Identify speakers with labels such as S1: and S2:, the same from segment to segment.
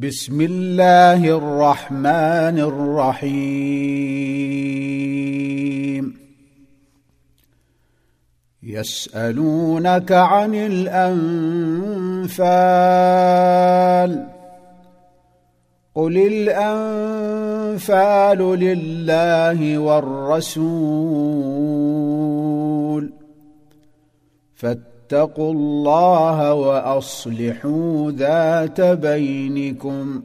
S1: بسم الله الرحمن الرحيم يسألونك عن الأنفال قل الأنفال لله والرسول فاتقوا الله وأصلحوا ذات بينكم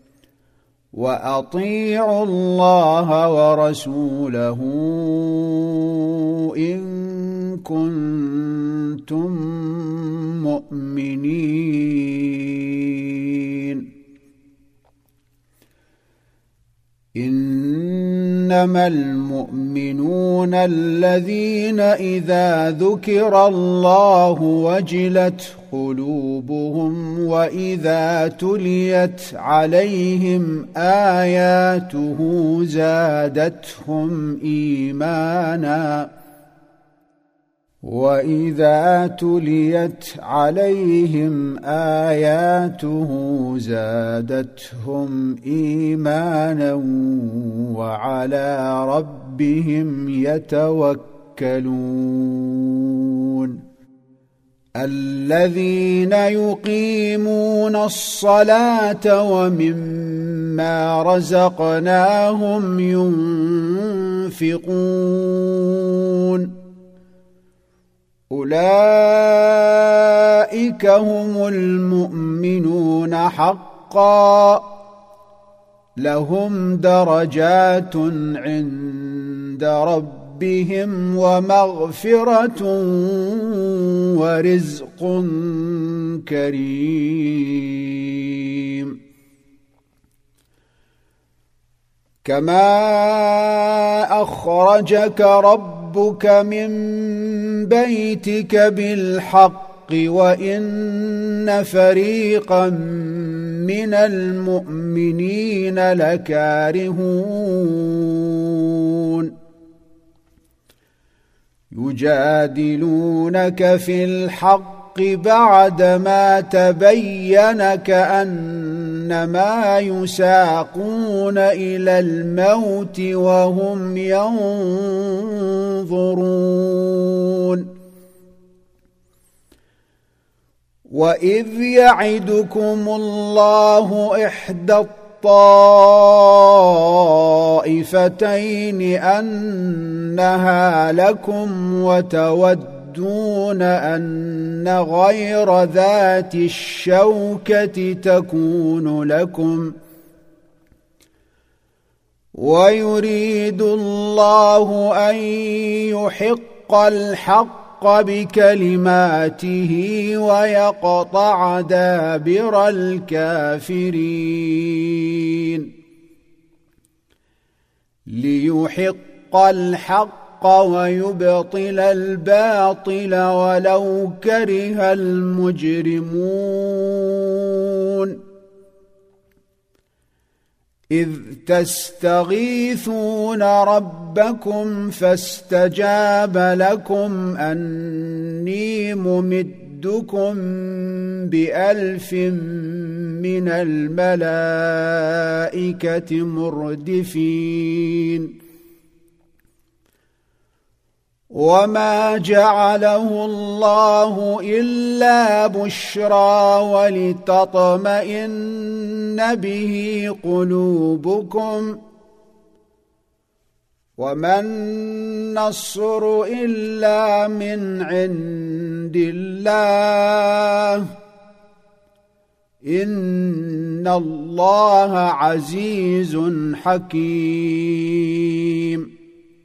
S1: وأطيعوا الله ورسوله إن كنتم مؤمنين إنما المؤمنون الذين إذا ذكر الله وجلت قلوبهم وإذا تليت عليهم آياته زادتهم إيمانا وإذا تليت عليهم آياته زادتهم إيمانا وعلى ربهم يتوكلون الذين يقيمون الصلاة ومما رزقناهم ينفقون أولئك هم المؤمنون حقا لهم درجات عند ربهم ومغفرة ورزق كريم كما أخرجك ربك من بيتك بالحق وإن فريقا من المؤمنين لكارهون يجادلونك في الحق بعدما تبين كأنما يساقون إلى الموت وهم ينظرون وإذ يعدكم الله إحدى الطائفتين أنها لكم وتودون أن غير ذات الشوكة تكون لكم ويريد الله أن يحق الحق بكلماته ويقطع دابر الكافرين ليحق الحق ويبطل الباطل ولو كره المجرمون إذ تستغيثون ربكم فاستجاب لكم أني ممدكم ب1000 من الملائكة مردفين وما جعله الله إلا بشرى ولتطمئن به قلوبكم وما النصر إلا من عند الله إن الله عزيز حكيم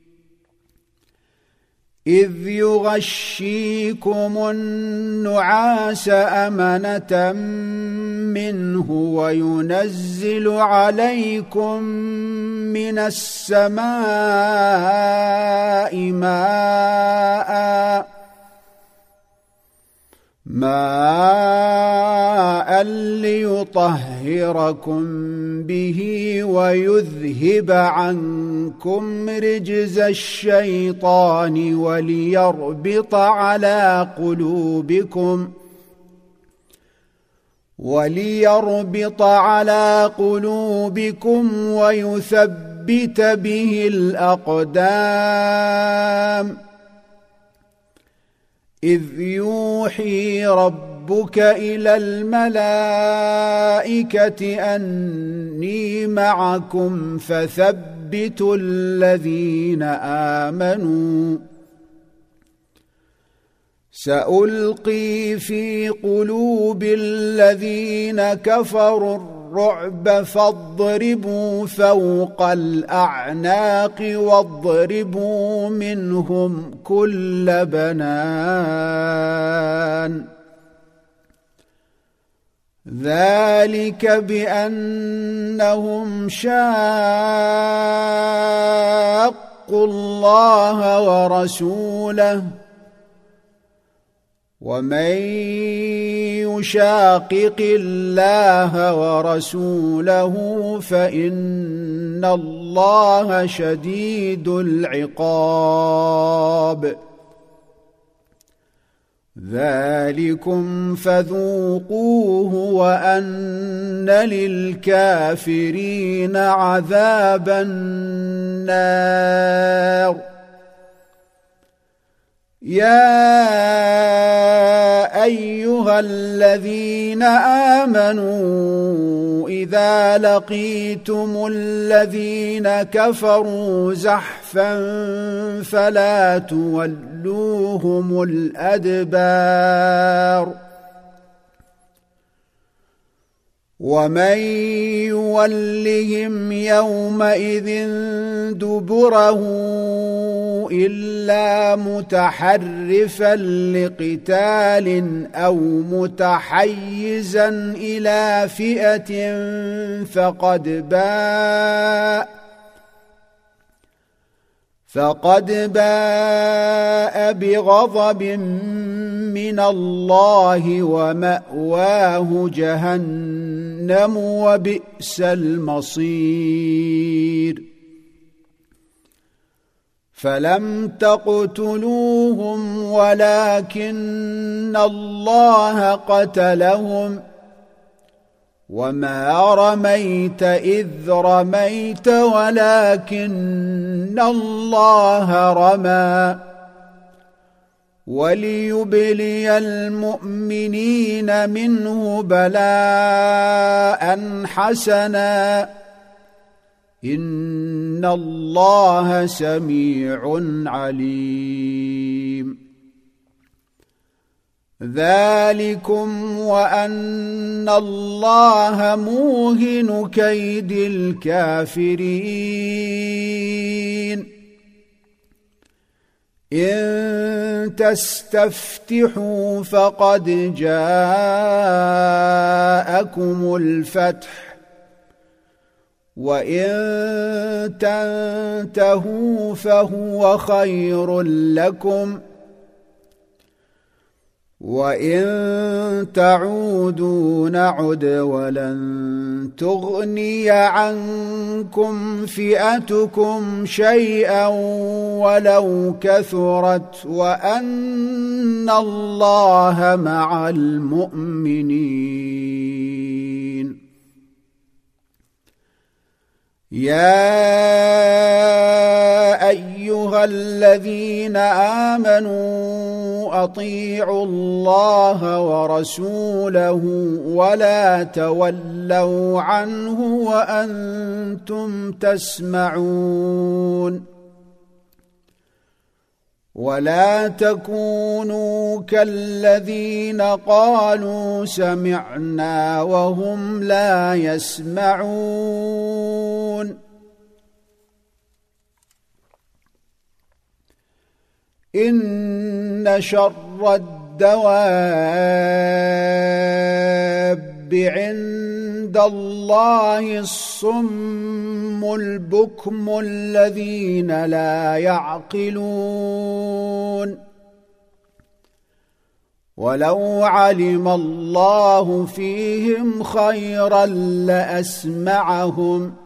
S1: إذ يغشيكم النعاس أمنة منه وينزل عليكم من السماء ماء ليطهركم به ويذهب عنكم رجز الشيطان وليربط على قلوبكم وليربط على قلوبكم ويثبت به الأقدام إذ يوحي ربك إلى الملائكة أني معكم فثبتوا الذين آمنوا سألقي في قلوب الذين كفروا الرعب فاضربوا فوق الأعناق واضربوا منهم كل بنان ذلك بأنهم شاقوا الله ورسوله ومن يشاقق الله ورسوله فإن الله شديد العقاب ذلكم فذوقوه وأن للكافرين عذاب النار يا أيها الذين آمنوا إذا لقيتم الذين كفروا زحفا فلا تولوهم الأدبار ومن يولهم يومئذ دبره إلا متحرفا لقتال أو متحيزا إلى فئة فقد باء بغضب من الله ومأواه جهنم وبئس المصير فلم تقتلوهم ولكن الله قتلهم وما رميت إذ رميت ولكن الله رمى وليبلي المؤمنين منه بلاء حسنا إن الله سميع عليم ذلكم وأن الله موهن كيد الكافرين إن تستفتحوا فقد جاءكم الفتح وإن تنتهوا فهو خير لكم وإن تعودوا نعد ولن تغني عنكم فئتكم شيئا ولو كثرت وأن الله مع المؤمنين يا أيها الذين آمنوا أطيعوا الله ورسوله ولا تولوا عنه وأنتم تسمعون ولا تكونوا كالذين قالوا سمعنا وهم لا يسمعون إن شر الدواب عند الله الصم البكم الذين لا يعقلون ولو علم الله فيهم خيرا لأسمعهم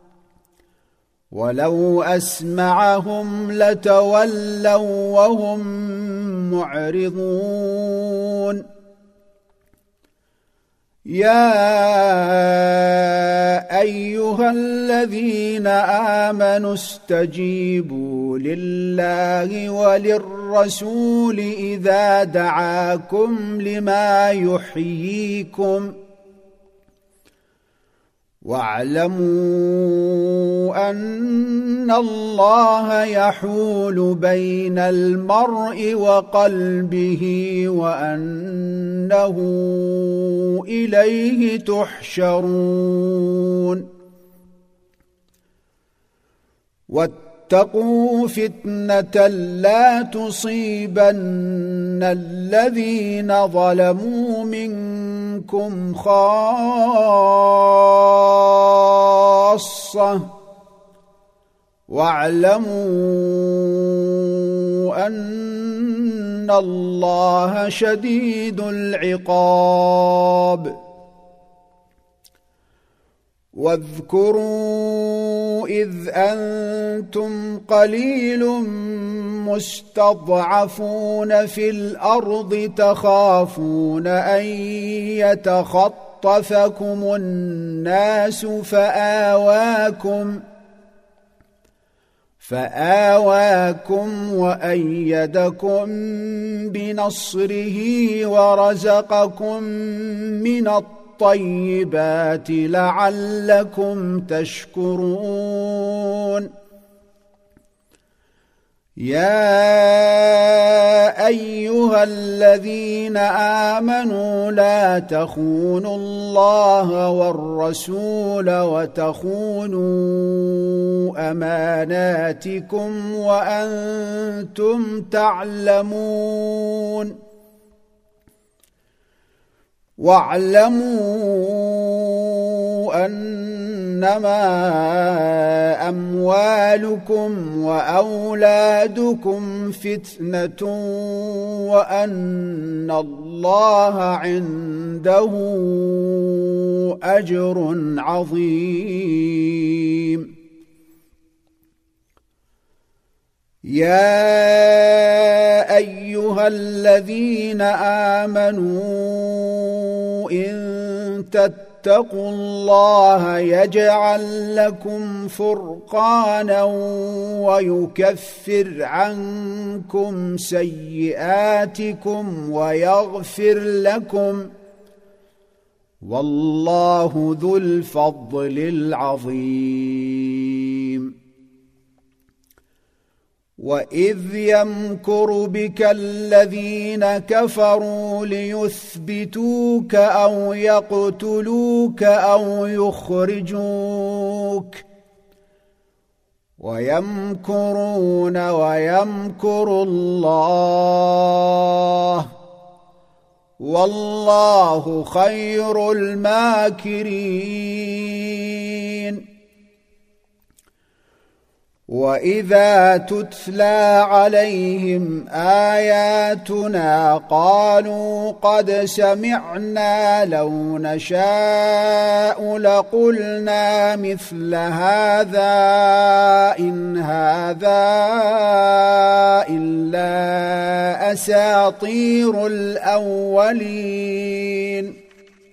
S1: ولو أسمعهم لتولوا وهم معرضون يا أيها الذين آمنوا استجيبوا لله وللرسول إذا دعاكم لما يحييكم واعلموا أن الله يحول بين المرء وقلبه وأنه إليه تحشرون واتقوا فتنة لا تصيبن الذين ظلموا منكم خاصة واعلموا أن الله شديد العقاب واذكروا إذ أنتم قليل مستضعفون في الأرض تخافون أن يتخطفكم الناس فآواكم وأيدكم بنصره ورزقكم من الطيبات لعلكم تشكرون يا أيها الذين آمنوا لا تخونوا الله والرسول وتخونوا أماناتكم وأنتم تعلمون واعلموا أنما أموالكم وأولادكم فتنة وأن الله عنده أجر عظيم يا أيها الذين آمنوا إن تتقوا الله يجعل لكم فرقانا ويكفر عنكم سيئاتكم ويغفر لكم والله ذو الفضل العظيم وإذ يمكر بك الذين كفروا ليثبتوك أو يقتلوك أو يخرجوك ويمكرون ويمكر الله والله خير الماكرين وإذا تتلى عليهم آياتنا قالوا قد سمعنا لو نشاء لقلنا مثل هذا إن هذا إلا أساطير الأولين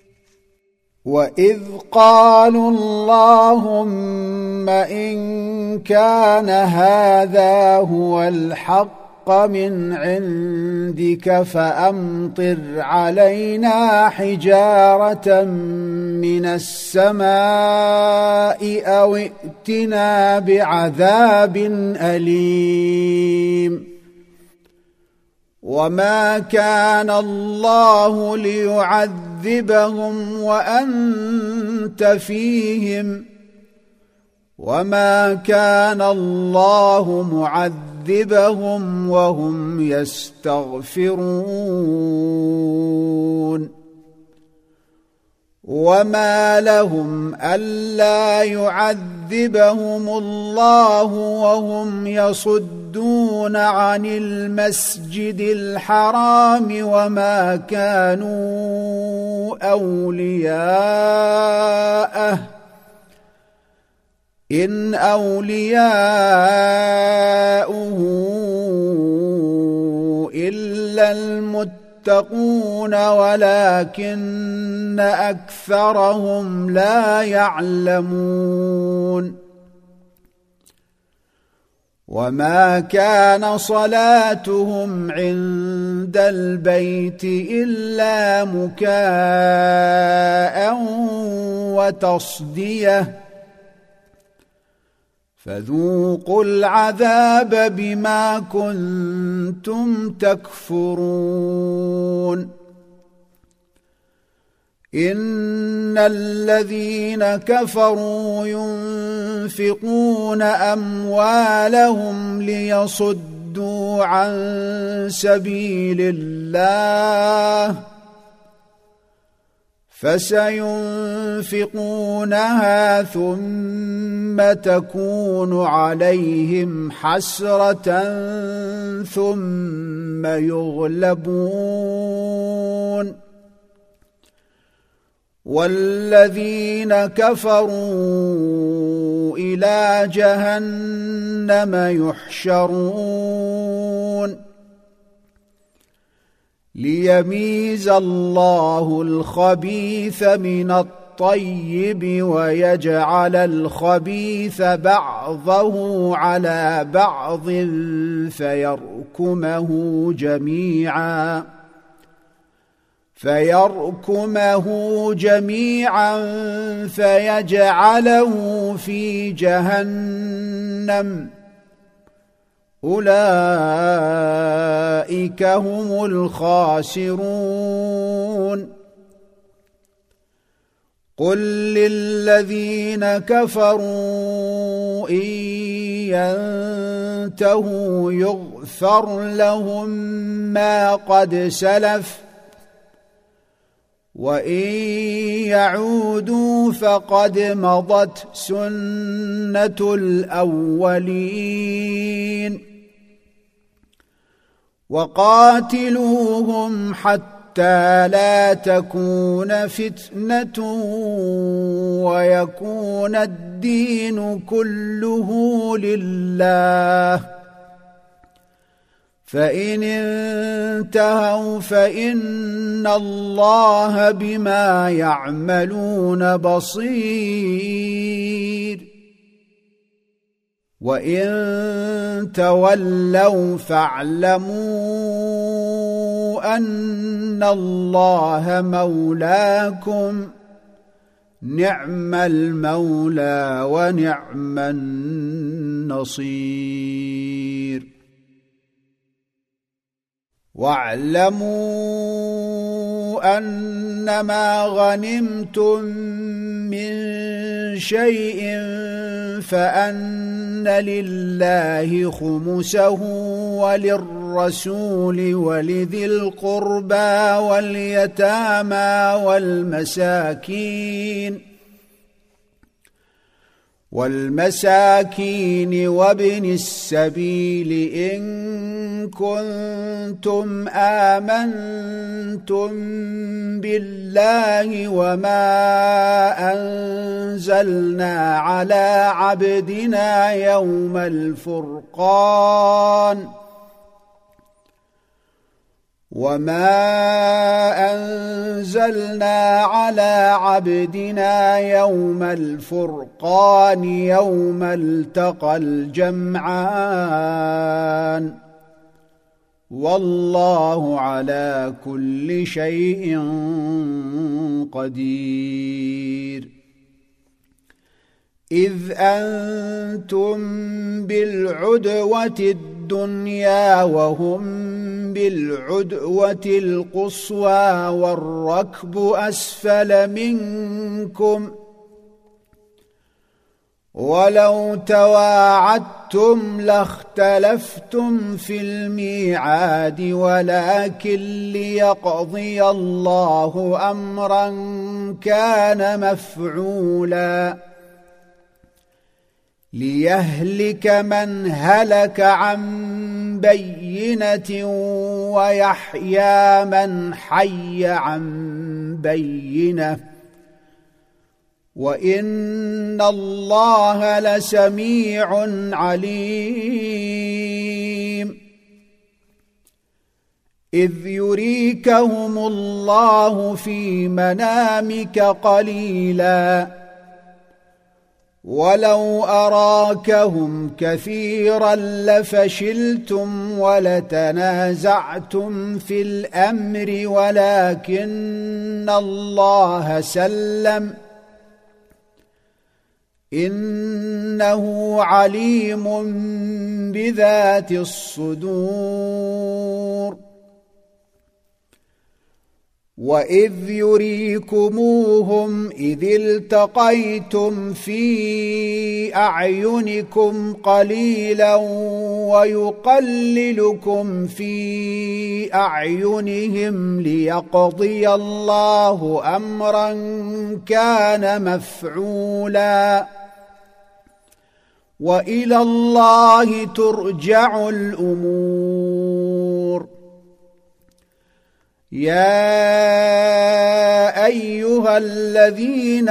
S1: وإذ قالوا اللهم إن كان هذا هو الحق من عندك فأمطر علينا حجارة من السماء أو ائتنا بعذاب أليم وما كان الله ليعذبهم وأنت فيهم وما كان الله معذبهم وهم يستغفرون وما لهم ألا يعذبهم الله وهم يصدون عن المسجد الحرام وما كانوا أولياءه إن أولياؤه إلا المتقون المتقون ولكن أكثرهم لا يعلمون وما كان صلاتهم عند البيت إلا مكاء وتصدية فذوقوا العذاب بما كنتم تكفرون إن الذين كفروا ينفقون أموالهم ليصدوا عن سبيل الله فسينفقونها ثم تكون عليهم حسرة ثم يغلبون والذين كفروا إلى جهنم يحشرون ليميز الله الخبيث من الطيب ويجعل الخبيث بعضه على بعض فيركمه جميعا فيجعله في جهنم أولئك هم الخاسرون قل للذين كفروا إن ينتهوا يغفر لهم ما قد سلف وإن يعودوا فقد مضت سنة الأولين وقاتلوهم حتى لا تكون فتنة ويكون الدين كله لله فإن انتهوا فإن الله بما يعملون بصير وإن تولوا فاعلموا أن الله مولاكم نعم المولى ونعم النصير واعلموا أنما غنمتم من شيء فأن لله خمسه وللرسول ولذي القربى واليتامى والمساكين وابن السبيل إن كنتم آمنتم بالله وما أنزلنا على عبدنا يوم الفرقان يوم التقى الجمعان والله على كل شيء قدير إذ أنتم بالعدوة الدنيا وهم بالعدوة القصوى والركب أسفل منكم ولو تواعدتم لاختلفتم في الميعاد ولكن ليقضي الله أمرا كان مفعولا ليهلك من هلك عن بينة ويحيى من حي عن بينة وإن الله لسميع عليم إذ يريكهم الله في منامك قليلا ولو أراكهم كثيرا لفشلتم ولتنازعتم في الأمر ولكن الله سلم إنه عليم بذات الصدور وإذ يريكموهم إذ التقيتم في أعينكم قليلا ويقللكم في أعينهم ليقضي الله أمرا كان مفعولا وإلى الله ترجع الأمور يا أيها الذين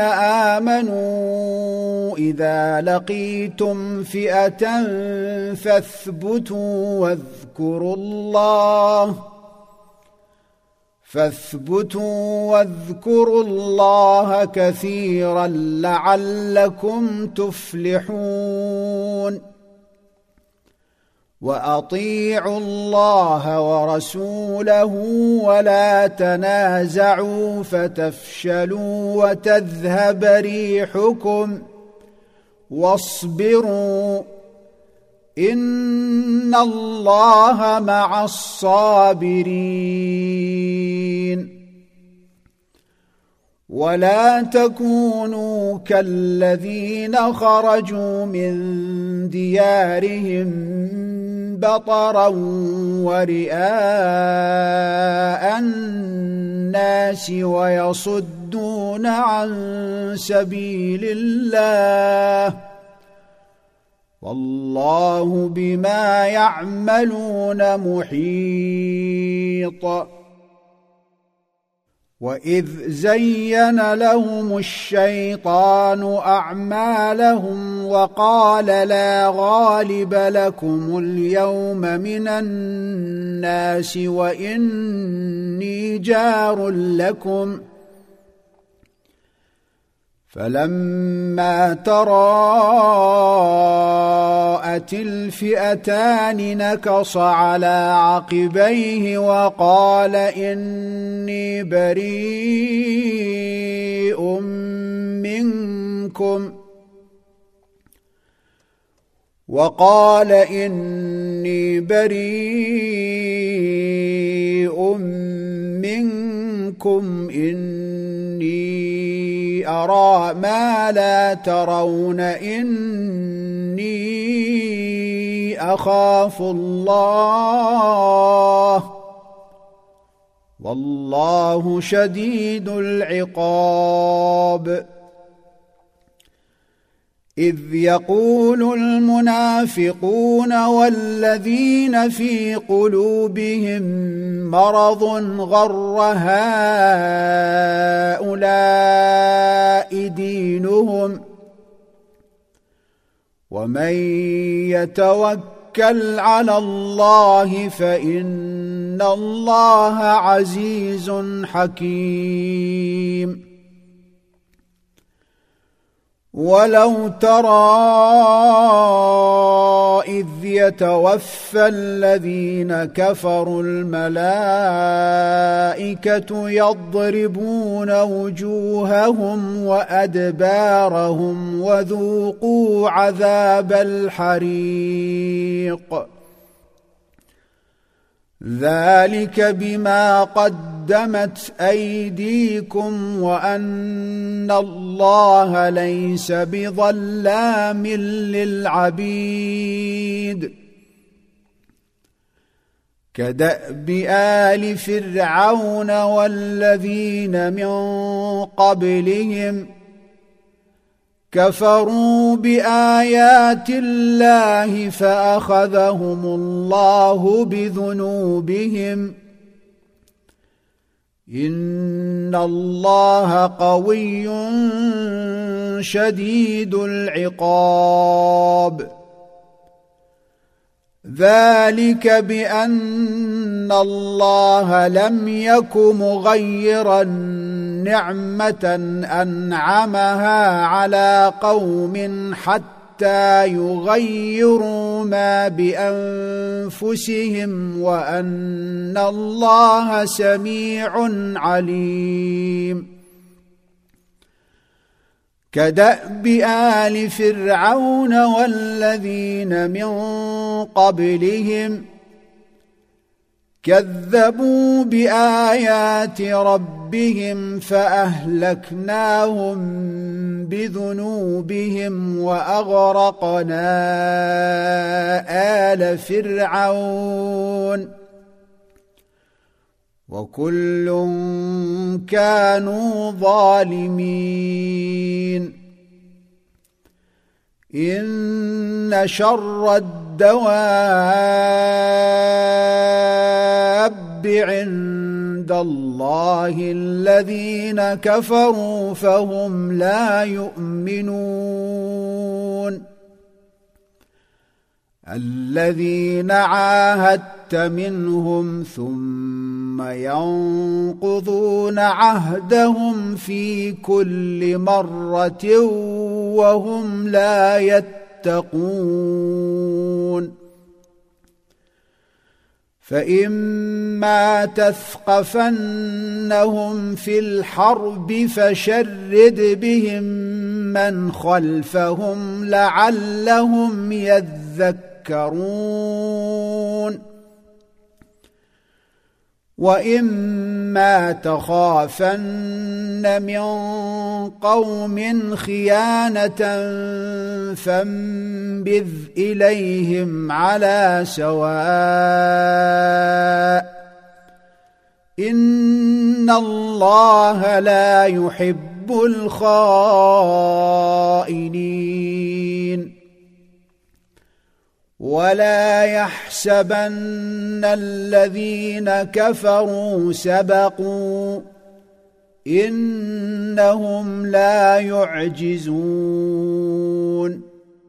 S1: آمنوا إذا لقيتم فئة فاثبتوا واذكروا الله كثيرا لعلكم تفلحون وأطيعوا الله ورسوله ولا تنازعوا فتفشلوا وتذهب ريحكم واصبروا إن الله مع الصابرين ولا تكونوا كالذين خرجوا من ديارهم بطرا ورئاء الناس ويصدون عن سبيل الله والله بما يعملون محيط وإذ زين لهم الشيطان أعمالهم وقال لا غالب لكم اليوم من الناس وإني جار لكم فلما تراءت الفئتان نكص على عقبيه وقال إني بريء منكم إني أرى ما لا ترون إني أخاف الله والله شديد العقاب إذ يقول المنافقون والذين في قلوبهم مرض غر هؤلاء دينهم ومن يتوكل على الله فإن الله عزيز حكيم ولو ترى إذ يتوفى الذين كفروا الملائكة يضربون وجوههم وأدبارهم وذوقوا عذاب الحريق ذلك بما قدمت أيديكم وأن الله ليس بظلام للعبيد كدأب آل فرعون والذين من قبلهم كفروا بآيات الله فأخذهم الله بذنوبهم إن الله قوي شديد العقاب ذلك بأن الله لم يك مغيرا نعمة أنعمها على قوم حتى يغيروا ما بأنفسهم وأن الله سميع عليم. كدأب آل فرعون والذين من قبلهم كذبوا بآيات ربهم فأهلكناهم بذنوبهم وأغرقنا آل فرعون وكل كانوا ظالمين. إن شر الدواب عند الله الذين كفروا فهم لا يؤمنون. الذين عاهدت منهم ثم ينقضون عهدهم في كل مرة وهم لا يتقون. فإما تثقفنهم في الحرب فشرد بهم من خلفهم لعلهم يذكرون. وإما تخافن من قوم خيانة فانبذ إليهم على سواء إن الله لا يحب الخائنين. ولا يحسبن الذين كفروا سبقوا إنهم لا يعجزون.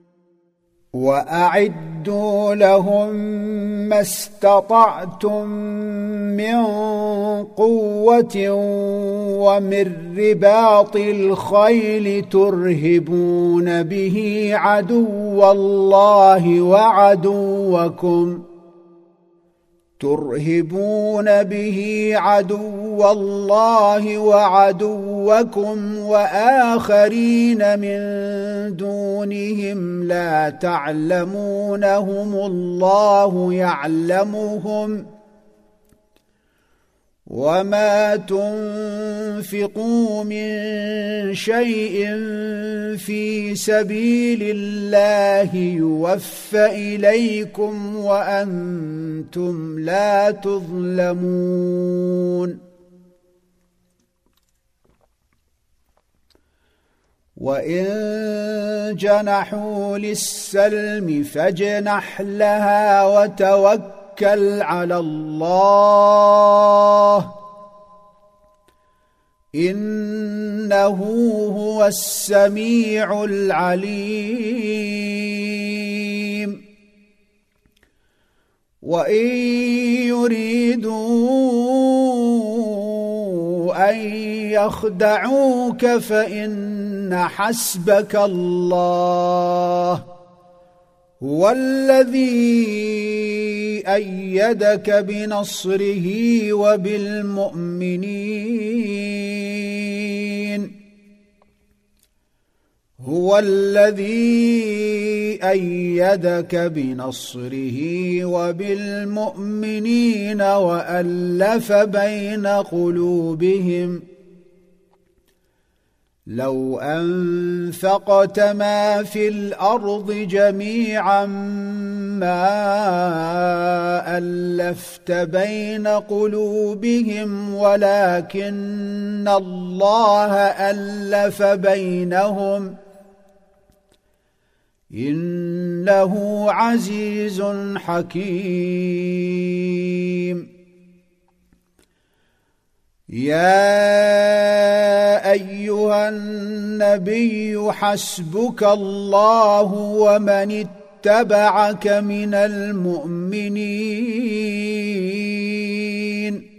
S1: وأعدوا لهم ما استطعتم من قوة ومن رباط الخيل ترهبون به عدو الله وعدوكم وآخرين من دونهم لا تعلمونهم الله يعلمهم وما تنفقوا من شيء في سبيل الله يوفى إليكم وأنتم لا تظلمون. وإن جنحوا للسلم فاجنح لها وتوكل على الله إنه هو السميع العليم. وإن يريدوا أن يخدعوك فإن حسبك الله هو الذي أيدك بنصره وبالمؤمنين وألف بين قلوبهم لو أنفقت ما في الأرض جميعا ما ألفت بين قلوبهم ولكن الله ألف بينهم إنه عزيز حكيم. يا أيها النبي حسبك الله ومن اتبعك من المؤمنين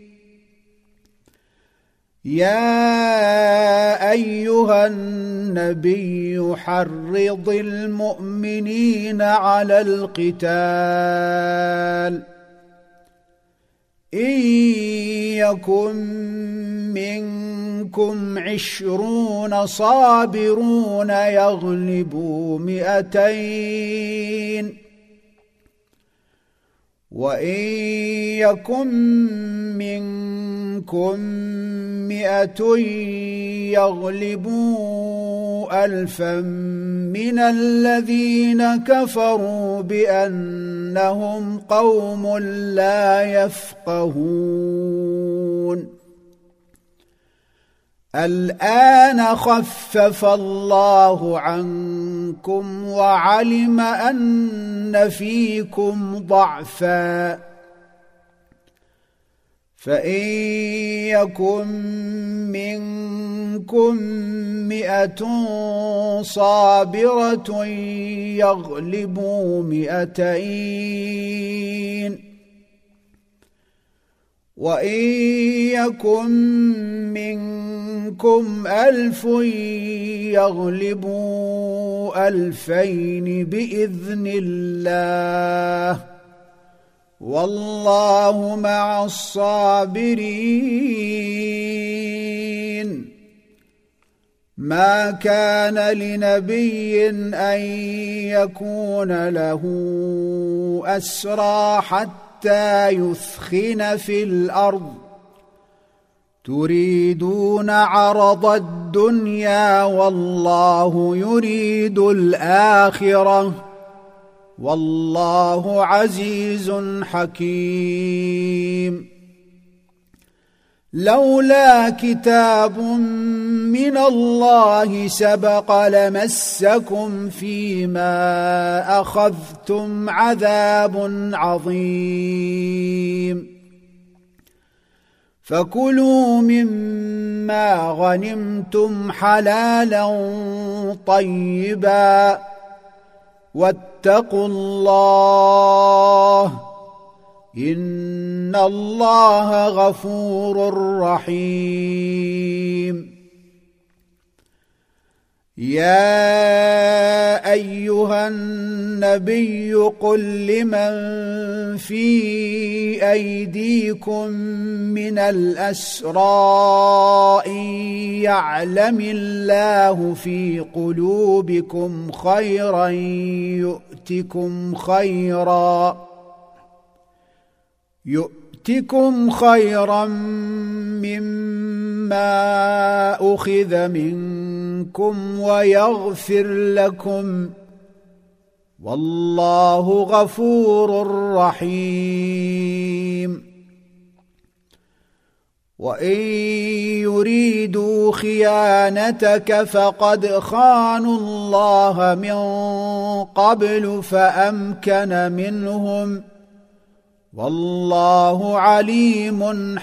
S1: يا أيها النبي حرض المؤمنين على القتال إن يكن منكم 20 صابرون يغلبوا 200 وإن يكن منكم 100 يغلبوا 1000 من الذين كفروا بأنهم قوم لا يفقهون الآن خفف الله عنكم وعلم أن فيكم ضعفا فإن يكن منكم 100 صابرة يغلبوا 200 وإن يكن منكم 1000 يغلبوا 2000 بإذن الله والله مع الصابرين ما كان لنبي أن يكون له أسرى حتى يثخن في الأرض تريدون عرض الدنيا والله يريد الآخرة والله عزيز حكيم لولا كتاب من الله سبق لمسكم فيما أخذتم عذاب عظيم فكلوا مما غنمتم حلالا طيبا واتقوا الله إن الله غفور رحيم يا أيها النبي قل لمن في أيديكم من الأسرى إن يعلم الله في قلوبكم خيرا يؤتكم خيرا مما أخذ منكم ويغفر لكم والله غفور رحيم وإن يريدوا خيانتك فقد خانوا الله من قبل فأمكن منهم والله عليم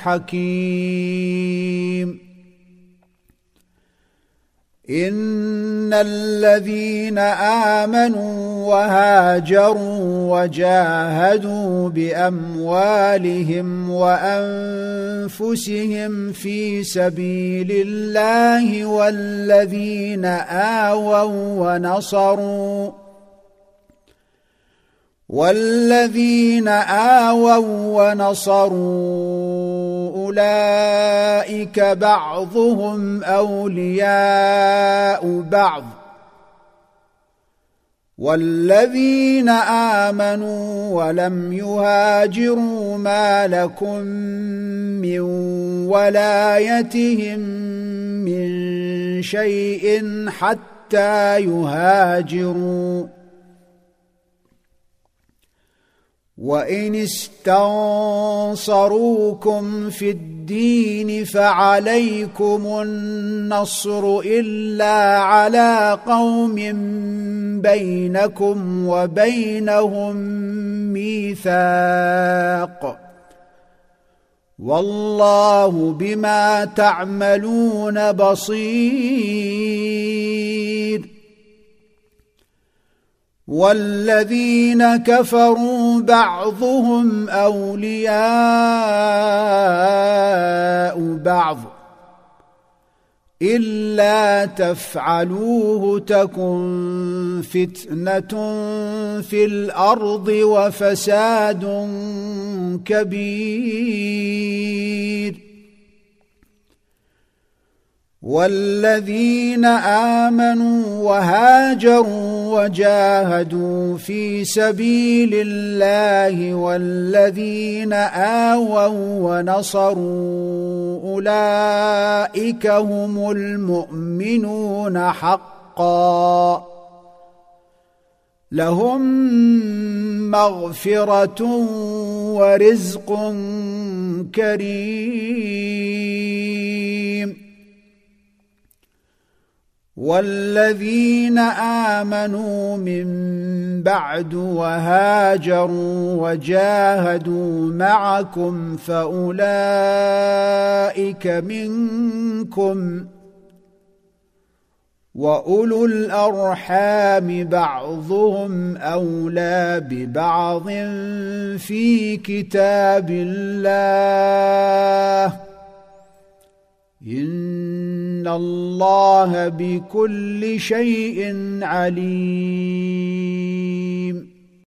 S1: حكيم إن الذين آمنوا وهاجروا وجاهدوا بأموالهم وأنفسهم في سبيل الله والذين آووا ونصروا أولئك بعضهم أولياء بعض والذين آمنوا ولم يهاجروا ما لكم من ولايتهم من شيء حتى يهاجروا وإن استنصروكم في الدين فعليكم النصر إلا على قوم بينكم وبينهم ميثاق والله بما تعملون بصير والذين كفروا بعضهم أولياء بعض إلا تفعلوه تكن فتنة في الأرض وفساد كبير. والذين آمنوا وهاجروا وجاهدوا في سبيل الله والذين آووا ونصروا أولئك هم المؤمنون حقا لهم مغفرة ورزق كريم. والذين آمنوا من بعد وهاجروا وجاهدوا معكم فأولئك منكم وأولو الأرحام بعضهم أولى ببعض في كتاب الله إن الله بكل شيء عليم.